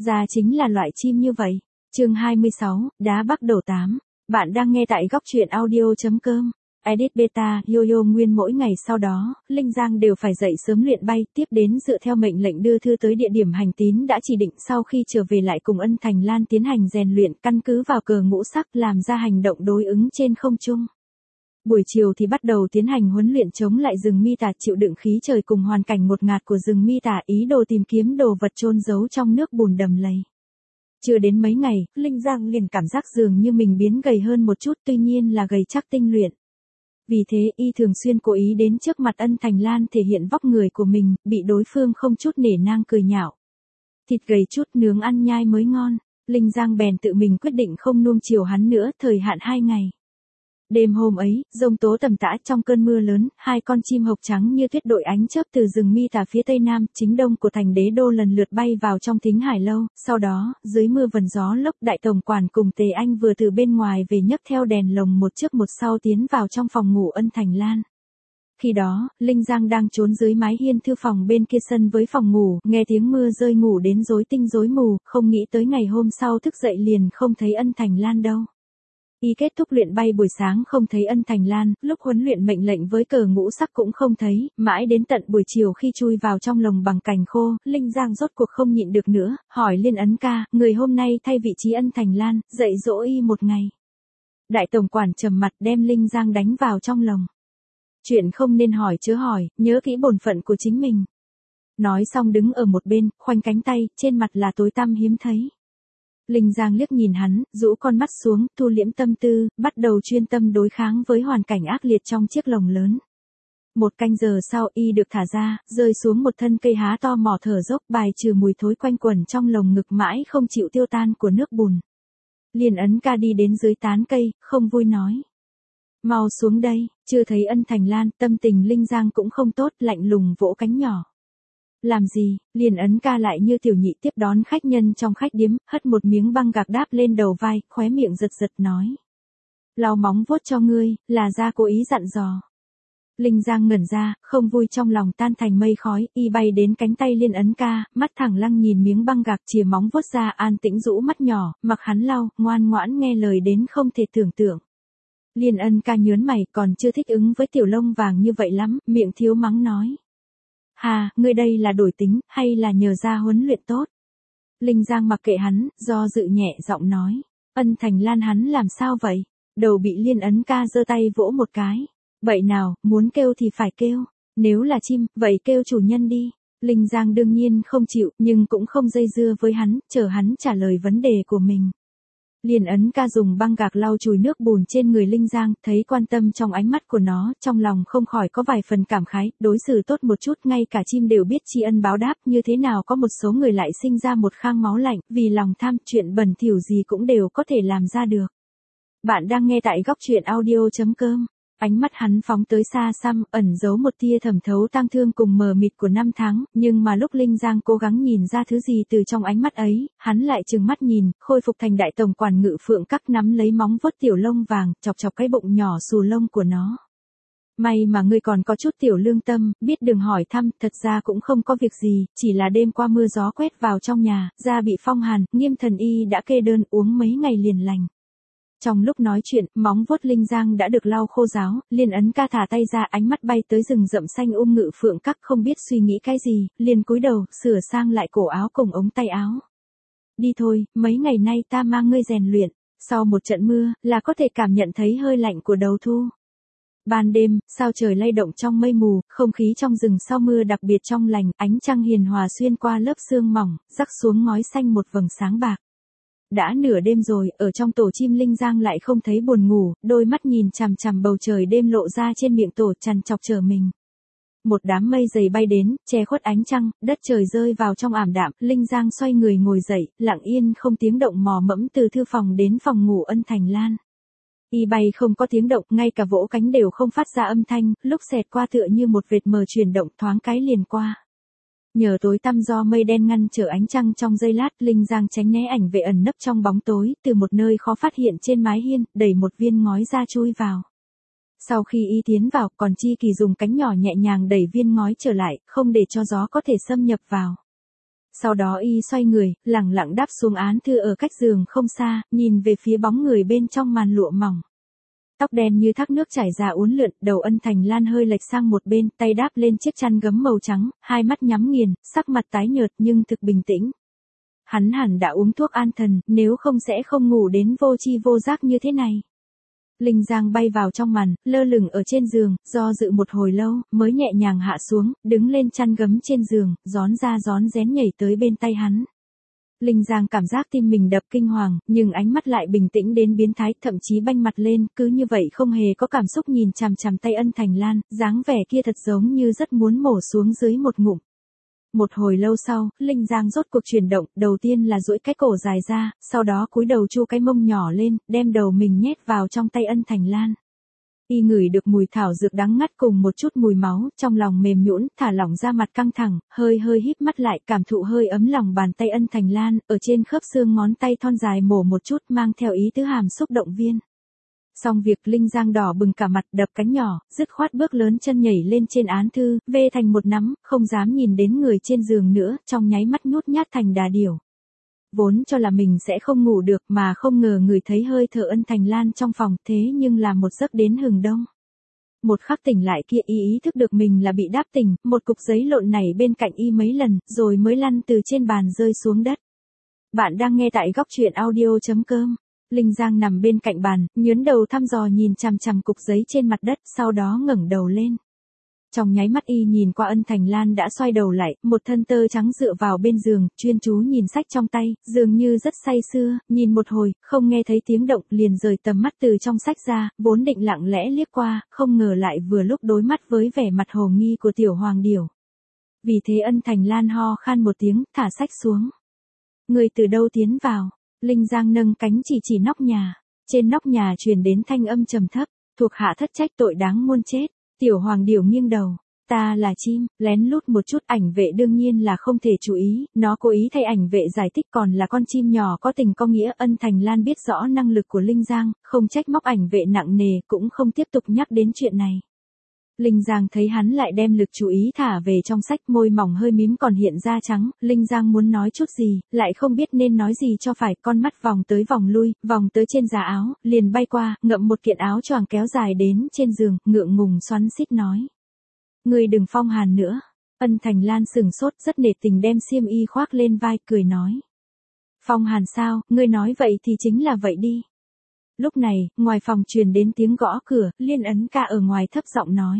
ra chính là loại chim như vậy. Chương 26, đá Bắc đầu 8. Bạn đang nghe tại góc truyện audio.com. Edit beta, Yo-yo nguyên mỗi ngày sau đó, Linh Giang đều phải dậy sớm luyện bay, tiếp đến dựa theo mệnh lệnh đưa thư tới địa điểm hành tín đã chỉ định, sau khi trở về lại cùng Ân Thành Lan tiến hành rèn luyện, căn cứ vào cờ ngũ sắc làm ra hành động đối ứng trên không trung. Buổi chiều thì bắt đầu tiến hành huấn luyện chống lại rừng mi tà, chịu đựng khí trời cùng hoàn cảnh ngột ngạt của rừng mi tà, ý đồ tìm kiếm đồ vật chôn giấu trong nước bùn đầm lầy. Chưa đến mấy ngày, Linh Giang liền cảm giác dường như mình biến gầy hơn một chút, tuy nhiên là gầy chắc tinh luyện. Vì thế y thường xuyên cố ý đến trước mặt Ân Thành Lan thể hiện vóc người của mình, bị đối phương không chút nể nang cười nhạo. Thịt gầy chút nướng ăn nhai mới ngon, Linh Giang bèn tự mình quyết định không nuông chiều hắn nữa, thời hạn 2 ngày. Đêm hôm ấy, giông tố tầm tã, trong cơn mưa lớn, 2 con chim hộc trắng như tuyết đội ánh chớp từ rừng mi tà phía tây nam, chính đông của thành Đế Đô lần lượt bay vào trong Thính Hải Lâu. Sau đó, dưới mưa vần gió lốc, đại tổng quản cùng Tề Anh vừa từ bên ngoài về nhấc theo đèn lồng một trước một sau tiến vào trong phòng ngủ Ân Thành Lan. Khi đó, Linh Giang đang trốn dưới mái hiên thư phòng bên kia sân với phòng ngủ, nghe tiếng mưa rơi ngủ đến rối tinh rối mù, không nghĩ tới ngày hôm sau thức dậy liền không thấy Ân Thành Lan đâu. Y kết thúc luyện bay buổi sáng không thấy Ân Thành Lan, lúc huấn luyện mệnh lệnh với cờ ngũ sắc cũng không thấy, mãi đến tận buổi chiều khi chui vào trong lồng bằng cành khô, Linh Giang rốt cuộc không nhịn được nữa, hỏi Liên Ấn ca, người hôm nay thay vị trí Ân Thành Lan, dạy dỗ y một ngày. Đại tổng quản trầm mặt đem Linh Giang đánh vào trong lồng. Chuyện không nên hỏi chớ hỏi, nhớ kỹ bổn phận của chính mình. Nói xong đứng ở một bên, khoanh cánh tay, trên mặt là tối tăm hiếm thấy. Linh Giang liếc nhìn hắn, rũ con mắt xuống, thu liễm tâm tư, bắt đầu chuyên tâm đối kháng với hoàn cảnh ác liệt trong chiếc lồng lớn. 1 canh giờ sau y được thả ra, rơi xuống một thân cây há to mỏ thở dốc, bài trừ mùi thối quanh quẩn trong lồng ngực mãi không chịu tiêu tan của nước bùn. Liên Ấn ca đi đến dưới tán cây, không vui nói. Mau xuống đây, chưa thấy Ân Thành Lan, tâm tình Linh Giang cũng không tốt, lạnh lùng vỗ cánh nhỏ. Làm gì, Liên Ấn ca lại như tiểu nhị tiếp đón khách nhân trong khách điếm, hất một miếng băng gạc đáp lên đầu vai, khóe miệng giật giật nói. Lau móng vuốt cho ngươi, là ra cố ý dặn dò. Linh Giang ngẩn ra, không vui trong lòng tan thành mây khói, y bay đến cánh tay Liên Ấn ca, mắt thẳng lăng nhìn miếng băng gạc, chìa móng vuốt ra, an tĩnh rũ mắt nhỏ, mặc hắn lau, ngoan ngoãn nghe lời đến không thể tưởng tượng. Liên Ân ca nhớn mày, còn chưa thích ứng với tiểu lông vàng như vậy lắm, miệng thiếu mắng nói. Hà, ngươi đây là đổi tính, hay là nhờ ra huấn luyện tốt? Linh Giang mặc kệ hắn, do dự nhẹ giọng nói. Ân Thành Lan hắn làm sao vậy? Đầu bị Liên Ấn ca giơ tay vỗ một cái. Vậy nào, muốn kêu thì phải kêu. Nếu là chim, vậy kêu chủ nhân đi. Linh Giang đương nhiên không chịu, nhưng cũng không dây dưa với hắn, chờ hắn trả lời vấn đề của mình. Liên Ấn ca dùng băng gạc lau chùi nước bùn trên người Linh Giang, thấy quan tâm trong ánh mắt của nó, trong lòng không khỏi có vài phần cảm khái, đối xử tốt một chút, ngay cả chim đều biết tri ân báo đáp, như thế nào có một số người lại sinh ra một khang máu lạnh, vì lòng tham, chuyện bẩn thỉu gì cũng đều có thể làm ra được. Bạn đang nghe tại góc truyện audio.com. Ánh mắt hắn phóng tới xa xăm, ẩn giấu một tia thẩm thấu tang thương cùng mờ mịt của năm tháng, nhưng mà lúc Linh Giang cố gắng nhìn ra thứ gì từ trong ánh mắt ấy, hắn lại trừng mắt nhìn, khôi phục thành đại tổng quản Ngự Phượng Các, nắm lấy móng vuốt tiểu lông vàng, chọc chọc cái bụng nhỏ xù lông của nó. May mà ngươi còn có chút tiểu lương tâm, biết đừng hỏi thăm, thật ra cũng không có việc gì, chỉ là đêm qua mưa gió quét vào trong nhà, da bị phong hàn, Nghiêm thần y đã kê đơn uống mấy ngày liền lành. Trong lúc nói chuyện, móng vuốt Linh Giang đã được lau khô ráo, Liên Ấn ca thả tay ra, ánh mắt bay tới rừng rậm xanh Ngự Phượng Các, không biết suy nghĩ cái gì, liền cúi đầu, sửa sang lại cổ áo cùng ống tay áo. Đi thôi, mấy ngày nay ta mang ngươi rèn luyện, sau một trận mưa, là có thể cảm nhận thấy hơi lạnh của đầu thu. Ban đêm, sao trời lay động trong mây mù, không khí trong rừng sau mưa đặc biệt trong lành, ánh trăng hiền hòa xuyên qua lớp sương mỏng, rắc xuống ngói xanh một vầng sáng bạc. Đã nửa đêm rồi, ở trong tổ chim Linh Giang lại không thấy buồn ngủ, đôi mắt nhìn chằm chằm bầu trời đêm lộ ra trên miệng tổ, trằn trọc chờ mình. Một đám mây dày bay đến, che khuất ánh trăng, đất trời rơi vào trong ảm đạm, Linh Giang xoay người ngồi dậy, lặng yên không tiếng động mò mẫm từ thư phòng đến phòng ngủ Ân Thành Lan. Y bay không có tiếng động, ngay cả vỗ cánh đều không phát ra âm thanh, lúc xẹt qua tựa như một vệt mờ chuyển động, thoáng cái liền qua. Nhờ tối tăm do mây đen ngăn trở ánh trăng trong giây lát, Linh Giang tránh né ảnh vệ ẩn nấp trong bóng tối, từ một nơi khó phát hiện trên mái hiên, đẩy một viên ngói ra chui vào. Sau khi y tiến vào, còn Chi Kỳ dùng cánh nhỏ nhẹ nhàng đẩy viên ngói trở lại, không để cho gió có thể xâm nhập vào. Sau đó y xoay người, lẳng lặng đáp xuống án thư ở cách giường không xa, nhìn về phía bóng người bên trong màn lụa mỏng. Tóc đen như thác nước chảy ra uốn lượn, đầu Ân Thành Lan hơi lệch sang một bên, tay đáp lên chiếc chăn gấm màu trắng, hai mắt nhắm nghiền, sắc mặt tái nhợt nhưng thực bình tĩnh. Hắn hẳn đã uống thuốc an thần, nếu không sẽ không ngủ đến vô tri vô giác như thế này. Linh Giang bay vào trong màn, lơ lửng ở trên giường, do dự một hồi lâu, mới nhẹ nhàng hạ xuống, đứng lên chăn gấm trên giường, rón ra rón rén nhảy tới bên tay hắn. Linh Giang cảm giác tim mình đập kinh hoàng, nhưng ánh mắt lại bình tĩnh đến biến thái, thậm chí banh mặt lên, cứ như vậy không hề có cảm xúc nhìn chằm chằm tay Ân Thành Lan, dáng vẻ kia thật giống như rất muốn mổ xuống dưới một ngụm. Một hồi lâu sau, Linh Giang rốt cuộc chuyển động, đầu tiên là duỗi cái cổ dài ra, sau đó cúi đầu chu cái mông nhỏ lên, đem đầu mình nhét vào trong tay Ân Thành Lan. Y ngửi được mùi thảo dược đắng ngắt cùng một chút mùi máu, trong lòng mềm nhũn, thả lỏng ra mặt căng thẳng, hơi híp mắt lại, cảm thụ hơi ấm lòng bàn tay Ân Thành Lan, ở trên khớp xương ngón tay thon dài mổ một chút, mang theo ý tứ hàm xúc động viên. Xong việc, Linh Giang đỏ bừng cả mặt, đập cánh nhỏ, dứt khoát bước lớn chân nhảy lên trên án thư, vê thành một nắm, không dám nhìn đến người trên giường nữa, trong nháy mắt nhút nhát thành đà điểu. Vốn cho là mình sẽ không ngủ được, mà không ngờ người thấy hơi thở Ân Thành Lan trong phòng, thế nhưng là một giấc đến hừng đông. Một khắc tỉnh lại kia, y ý thức được mình là bị đáp tỉnh, một cục giấy lộn nảy bên cạnh y mấy lần, rồi mới lăn từ trên bàn rơi xuống đất. Bạn đang nghe tại góc truyện audio.com. Linh Giang nằm bên cạnh bàn, nhớn đầu thăm dò nhìn chằm chằm cục giấy trên mặt đất, sau đó ngẩng đầu lên. Trong nháy mắt y nhìn qua Ân Thành Lan đã xoay đầu lại, một thân tơ trắng dựa vào bên giường, chuyên chú nhìn sách trong tay, dường như rất say sưa, nhìn một hồi, không nghe thấy tiếng động, liền rời tầm mắt từ trong sách ra, vốn định lặng lẽ liếc qua, không ngờ lại vừa lúc đối mắt với vẻ mặt hồ nghi của tiểu hoàng điểu. Vì thế Ân Thành Lan ho khan một tiếng, thả sách xuống. Người từ đâu tiến vào? Linh Giang nâng cánh chỉ nóc nhà. Trên nóc nhà truyền đến thanh âm trầm thấp, thuộc hạ thất trách tội đáng muôn chết. Tiểu hoàng điểu nghiêng đầu. Ta là chim, lén lút một chút, ảnh vệ đương nhiên là không thể chú ý, nó cố ý thay ảnh vệ giải thích còn là con chim nhỏ có tình có nghĩa. Ân Thành Lan biết rõ năng lực của Linh Giang, không trách móc ảnh vệ nặng nề, cũng không tiếp tục nhắc đến chuyện này. Linh Giang thấy hắn lại đem lực chú ý thả về trong sách, môi mỏng hơi mím còn hiện ra trắng, Linh Giang muốn nói chút gì, lại không biết nên nói gì cho phải, con mắt vòng tới vòng lui, vòng tới trên giá áo, liền bay qua, ngậm một kiện áo choàng kéo dài đến trên giường, ngượng ngùng xoắn xít nói. Ngươi đừng phong hàn nữa. Ân Thành Lan sừng sốt, rất nể tình đem xiêm y khoác lên vai, cười nói. Phong hàn sao, ngươi nói vậy thì chính là vậy đi. Lúc này, ngoài phòng truyền đến tiếng gõ cửa, Liên Ấn ca ở ngoài thấp giọng nói.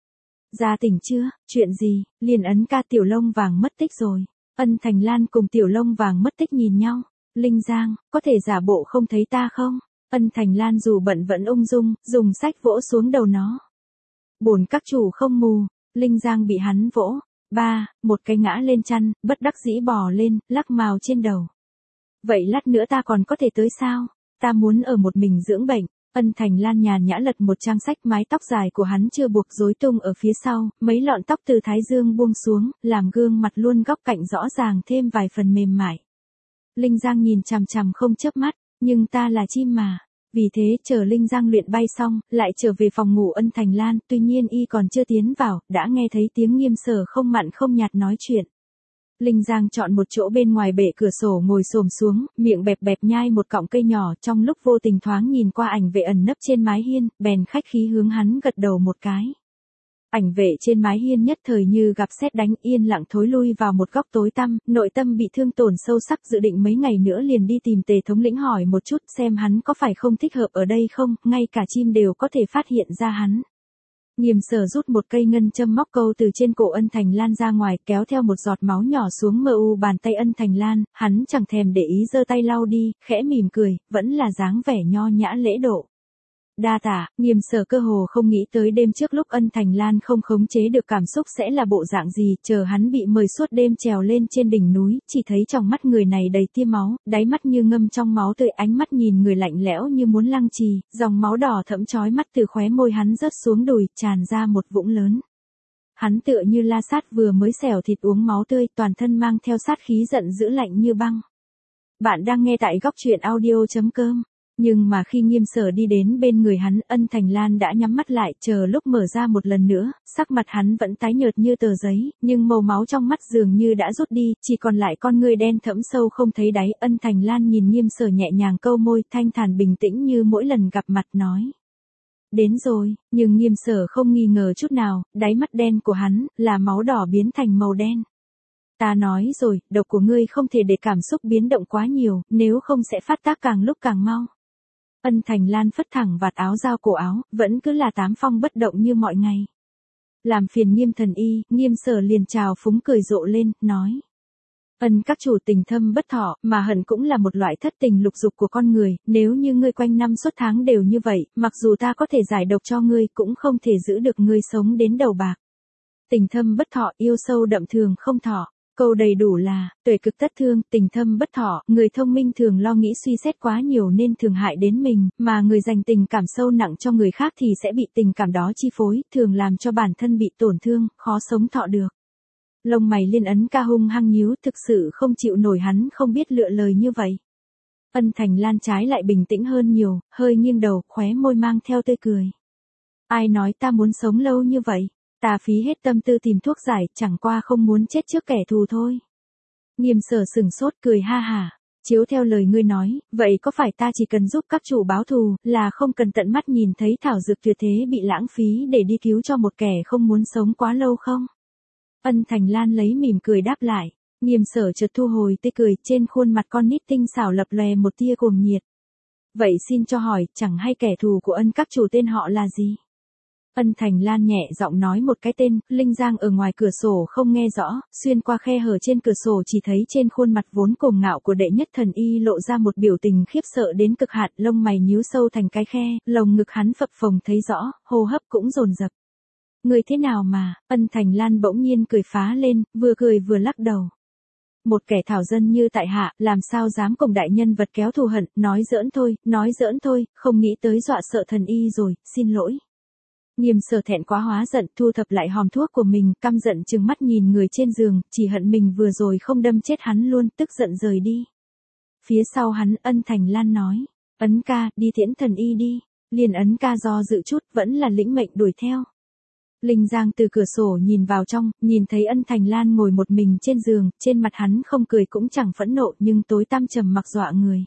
Ra tỉnh chưa, chuyện gì? Liên Ấn ca, Tiểu Lông Vàng mất tích rồi. Ân Thành Lan cùng Tiểu Lông Vàng mất tích nhìn nhau. Linh Giang, có thể giả bộ không thấy ta không? Ân Thành Lan dù bận vẫn ung dung, dùng sách vỗ xuống đầu nó. Bổn các chủ không mù. Linh Giang bị hắn vỗ. Một cái ngã lên chăn, bất đắc dĩ bò lên, lắc mào trên đầu. Vậy lát nữa ta còn có thể tới sao? Ta muốn ở một mình dưỡng bệnh. Ân Thành Lan nhàn nhã lật một trang sách, mái tóc dài của hắn chưa buộc rối tung ở phía sau, mấy lọn tóc từ thái dương buông xuống, làm gương mặt luôn góc cạnh rõ ràng thêm vài phần mềm mại. Linh Giang nhìn chằm chằm không chớp mắt, nhưng ta là chim mà. Vì thế, chờ Linh Giang luyện bay xong, lại trở về phòng ngủ Ân Thành Lan, tuy nhiên y còn chưa tiến vào, đã nghe thấy tiếng Nghiêm Sở không mặn không nhạt nói chuyện. Linh Giang chọn một chỗ bên ngoài bệ cửa sổ ngồi xổm xuống, miệng bẹp bẹp nhai một cọng cây nhỏ, trong lúc vô tình thoáng nhìn qua ảnh vệ ẩn nấp trên mái hiên, bèn khách khí hướng hắn gật đầu một cái. Ảnh vệ trên mái hiên nhất thời như gặp sét đánh, yên lặng thối lui vào một góc tối tăm, nội tâm bị thương tổn sâu sắc, dự định mấy ngày nữa liền đi tìm Tề thống lĩnh hỏi một chút xem hắn có phải không thích hợp ở đây không, ngay cả chim đều có thể phát hiện ra hắn. Nghiêm Sở rút một cây ngân châm móc câu từ trên cổ Ân Thành Lan ra ngoài, kéo theo một giọt máu nhỏ xuống bàn tay Ân Thành Lan, hắn chẳng thèm để ý giơ tay lau đi, khẽ mỉm cười, vẫn là dáng vẻ nho nhã lễ độ. Đa tả. Nghiêm Sở cơ hồ không nghĩ tới đêm trước lúc Ân Thành Lan không khống chế được cảm xúc sẽ là bộ dạng gì, chờ hắn bị mời suốt đêm trèo lên trên đỉnh núi, chỉ thấy trong mắt người này đầy tia máu, đáy mắt như ngâm trong máu tươi, ánh mắt nhìn người lạnh lẽo như muốn lăng trì, dòng máu đỏ thẫm chói mắt từ khóe môi hắn rớt xuống đùi, tràn ra một vũng lớn. Hắn tựa như la sát vừa mới xẻo thịt uống máu tươi, toàn thân mang theo sát khí giận dữ lạnh như băng. Bạn đang nghe tại góc truyện audio.com. Nhưng mà khi Nghiêm Sở đi đến bên người hắn, Ân Thành Lan đã nhắm mắt lại, chờ lúc mở ra một lần nữa, sắc mặt hắn vẫn tái nhợt như tờ giấy, nhưng màu máu trong mắt dường như đã rút đi, chỉ còn lại con ngươi đen thẫm sâu không thấy đáy. Ân Thành Lan nhìn Nghiêm Sở nhẹ nhàng câu môi, thanh thản bình tĩnh như mỗi lần gặp mặt nói. Đến rồi, nhưng Nghiêm Sở không nghi ngờ chút nào, đáy mắt đen của hắn, là máu đỏ biến thành màu đen. Ta nói rồi, độc của ngươi không thể để cảm xúc biến động quá nhiều, nếu không sẽ phát tác càng lúc càng mau. Ân Thành Lan phất thẳng vạt áo giao cổ áo, vẫn cứ là tám phong bất động như mọi ngày. Làm phiền Nghiêm thần y, Nghiêm Sở liền chào phúng cười rộ lên, nói. Ân các chủ tình thâm bất thọ, mà hận cũng là một loại thất tình lục dục của con người, nếu như ngươi quanh năm suốt tháng đều như vậy, mặc dù ta có thể giải độc cho ngươi cũng không thể giữ được ngươi sống đến đầu bạc. Tình thâm bất thọ, yêu sâu đậm thường không thọ. Câu đầy đủ là, tuệ cực tất thương, tình thâm bất thọ, người thông minh thường lo nghĩ suy xét quá nhiều nên thường hại đến mình, mà người dành tình cảm sâu nặng cho người khác thì sẽ bị tình cảm đó chi phối, thường làm cho bản thân bị tổn thương, khó sống thọ được. Lông mày Liên Ấn Ca hung hăng nhíu, thực sự không chịu nổi hắn không biết lựa lời như vậy. Ân Thành Lan trái lại bình tĩnh hơn nhiều, hơi nghiêng đầu, khóe môi mang theo tươi cười. Ai nói ta muốn sống lâu như vậy? Ta phí hết tâm tư tìm thuốc giải, chẳng qua không muốn chết trước kẻ thù thôi. Nghiêm Sở sừng sốt cười ha hả. Chiếu theo lời ngươi nói, vậy có phải ta chỉ cần giúp các chủ báo thù, là không cần tận mắt nhìn thấy thảo dược tuyệt thế bị lãng phí để đi cứu cho một kẻ không muốn sống quá lâu không? Ân Thành Lan lấy mỉm cười đáp lại. Nghiêm Sở chợt thu hồi tươi cười, trên khuôn mặt con nít tinh xảo lập lòe một tia cuồng nhiệt. Vậy xin cho hỏi, chẳng hay kẻ thù của Ân các chủ tên họ là gì? Ân Thành Lan nhẹ giọng nói một cái tên, Linh Giang ở ngoài cửa sổ không nghe rõ, xuyên qua khe hở trên cửa sổ chỉ thấy trên khuôn mặt vốn cuồng ngạo của đệ nhất thần y lộ ra một biểu tình khiếp sợ đến cực hạn, lông mày nhíu sâu thành cái khe, lồng ngực hắn phập phồng thấy rõ, hô hấp cũng dồn dập. Người thế nào mà? Ân Thành Lan bỗng nhiên cười phá lên, vừa cười vừa lắc đầu. Một kẻ thảo dân như tại hạ, làm sao dám cùng đại nhân vật kéo thù hận, nói giỡn thôi, không nghĩ tới dọa sợ thần y rồi, xin lỗi. Nghiêm Sở thẹn quá hóa giận, thu thập lại hòm thuốc của mình, căm giận trừng mắt nhìn người trên giường, chỉ hận mình vừa rồi không đâm chết hắn luôn, tức giận rời đi. Phía sau hắn, Ân Thành Lan nói, Ấn ca, đi tiễn thần y đi. Liền Ấn ca do dự chút, vẫn là lĩnh mệnh đuổi theo. Linh Giang từ cửa sổ nhìn vào trong, nhìn thấy Ân Thành Lan ngồi một mình trên giường, trên mặt hắn không cười cũng chẳng phẫn nộ nhưng tối tăm trầm mặc dọa người.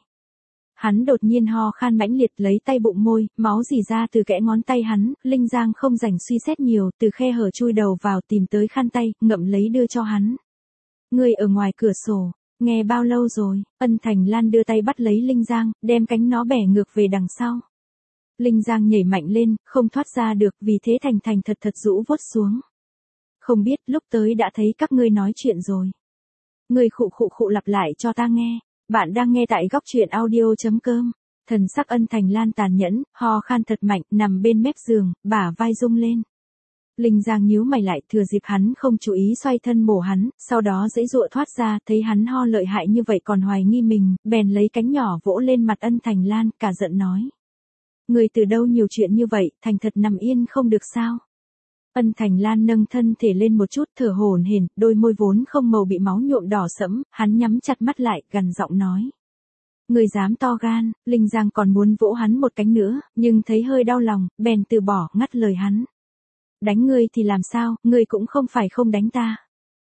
Hắn đột nhiên ho khan mãnh liệt lấy tay bụng môi, máu rỉ ra từ kẽ ngón tay hắn, Linh Giang không rảnh suy xét nhiều, từ khe hở chui đầu vào tìm tới khăn tay, ngậm lấy đưa cho hắn. Người ở ngoài cửa sổ, nghe bao lâu rồi? Ân Thành Lan đưa tay bắt lấy Linh Giang, đem cánh nó bẻ ngược về đằng sau. Linh Giang nhảy mạnh lên, không thoát ra được, vì thế thành thật rũ vuốt xuống. Không biết, lúc tới đã thấy các ngươi nói chuyện rồi. Người khụ lặp lại cho ta nghe. Bạn đang nghe tại góc truyện audio.com. Thần sắc Ân Thành Lan tàn nhẫn, ho khan thật mạnh, nằm bên mép giường, bả vai rung lên. Linh Giang nhíu mày lại, thừa dịp hắn không chú ý xoay thân mổ hắn, sau đó giãy giụa thoát ra, thấy hắn ho lợi hại như vậy còn hoài nghi mình, bèn lấy cánh nhỏ vỗ lên mặt Ân Thành Lan, cả giận nói. Người từ đâu nhiều chuyện như vậy, thành thật nằm yên không được sao? Ân Thành Lan nâng thân thể lên một chút, thở hổn hển, đôi môi vốn không màu bị máu nhuộm đỏ sẫm, hắn nhắm chặt mắt lại, gằn giọng nói. Người dám to gan, Linh Giang còn muốn vỗ hắn một cánh nữa, nhưng thấy hơi đau lòng, bèn từ bỏ, ngắt lời hắn. Đánh ngươi thì làm sao, ngươi cũng không phải không đánh ta.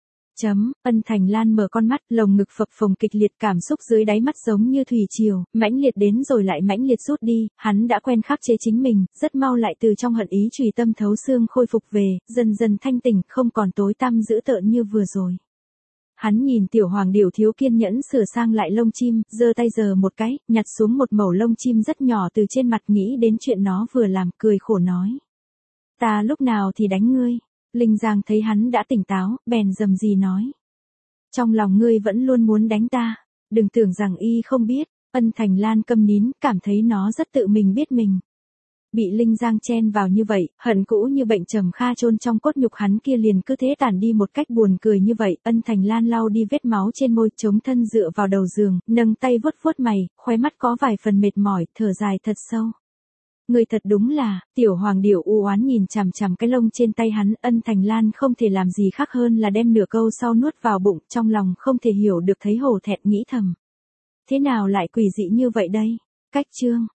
Ân Thành Lan mở con mắt, lồng ngực phập phồng kịch liệt, cảm xúc dưới đáy mắt giống như thủy triều, mãnh liệt đến rồi lại mãnh liệt rút đi, hắn đã quen khắc chế chính mình, rất mau lại từ trong hận ý chùy tâm thấu xương khôi phục về, dần dần thanh tỉnh, không còn tối tăm dữ tợn như vừa rồi. Hắn nhìn tiểu hoàng điểu thiếu kiên nhẫn sửa sang lại lông chim, giơ tay giơ một cái, nhặt xuống một mẩu lông chim rất nhỏ từ trên mặt, nghĩ đến chuyện nó vừa làm, cười khổ nói. Ta lúc nào thì đánh ngươi. Linh Giang thấy hắn đã tỉnh táo, bèn rầm rì nói. Trong lòng ngươi vẫn luôn muốn đánh ta, đừng tưởng rằng y không biết. Ân Thành Lan câm nín, cảm thấy nó rất tự mình biết mình. Bị Linh Giang chen vào như vậy, hận cũ như bệnh trầm kha chôn trong cốt nhục hắn kia liền cứ thế tản đi một cách buồn cười như vậy. Ân Thành Lan lau đi vết máu trên môi, chống thân dựa vào đầu giường, nâng tay vuốt vuốt mày, khóe mắt có vài phần mệt mỏi, thở dài thật sâu. Người thật đúng là, tiểu hoàng điểu u oán nhìn chằm chằm cái lông trên tay hắn, Ân Thành Lan không thể làm gì khác hơn là đem nửa câu sau nuốt vào bụng, trong lòng không thể hiểu được thấy hổ thẹn nghĩ thầm. Thế nào lại quỷ dị như vậy đây? Cách chương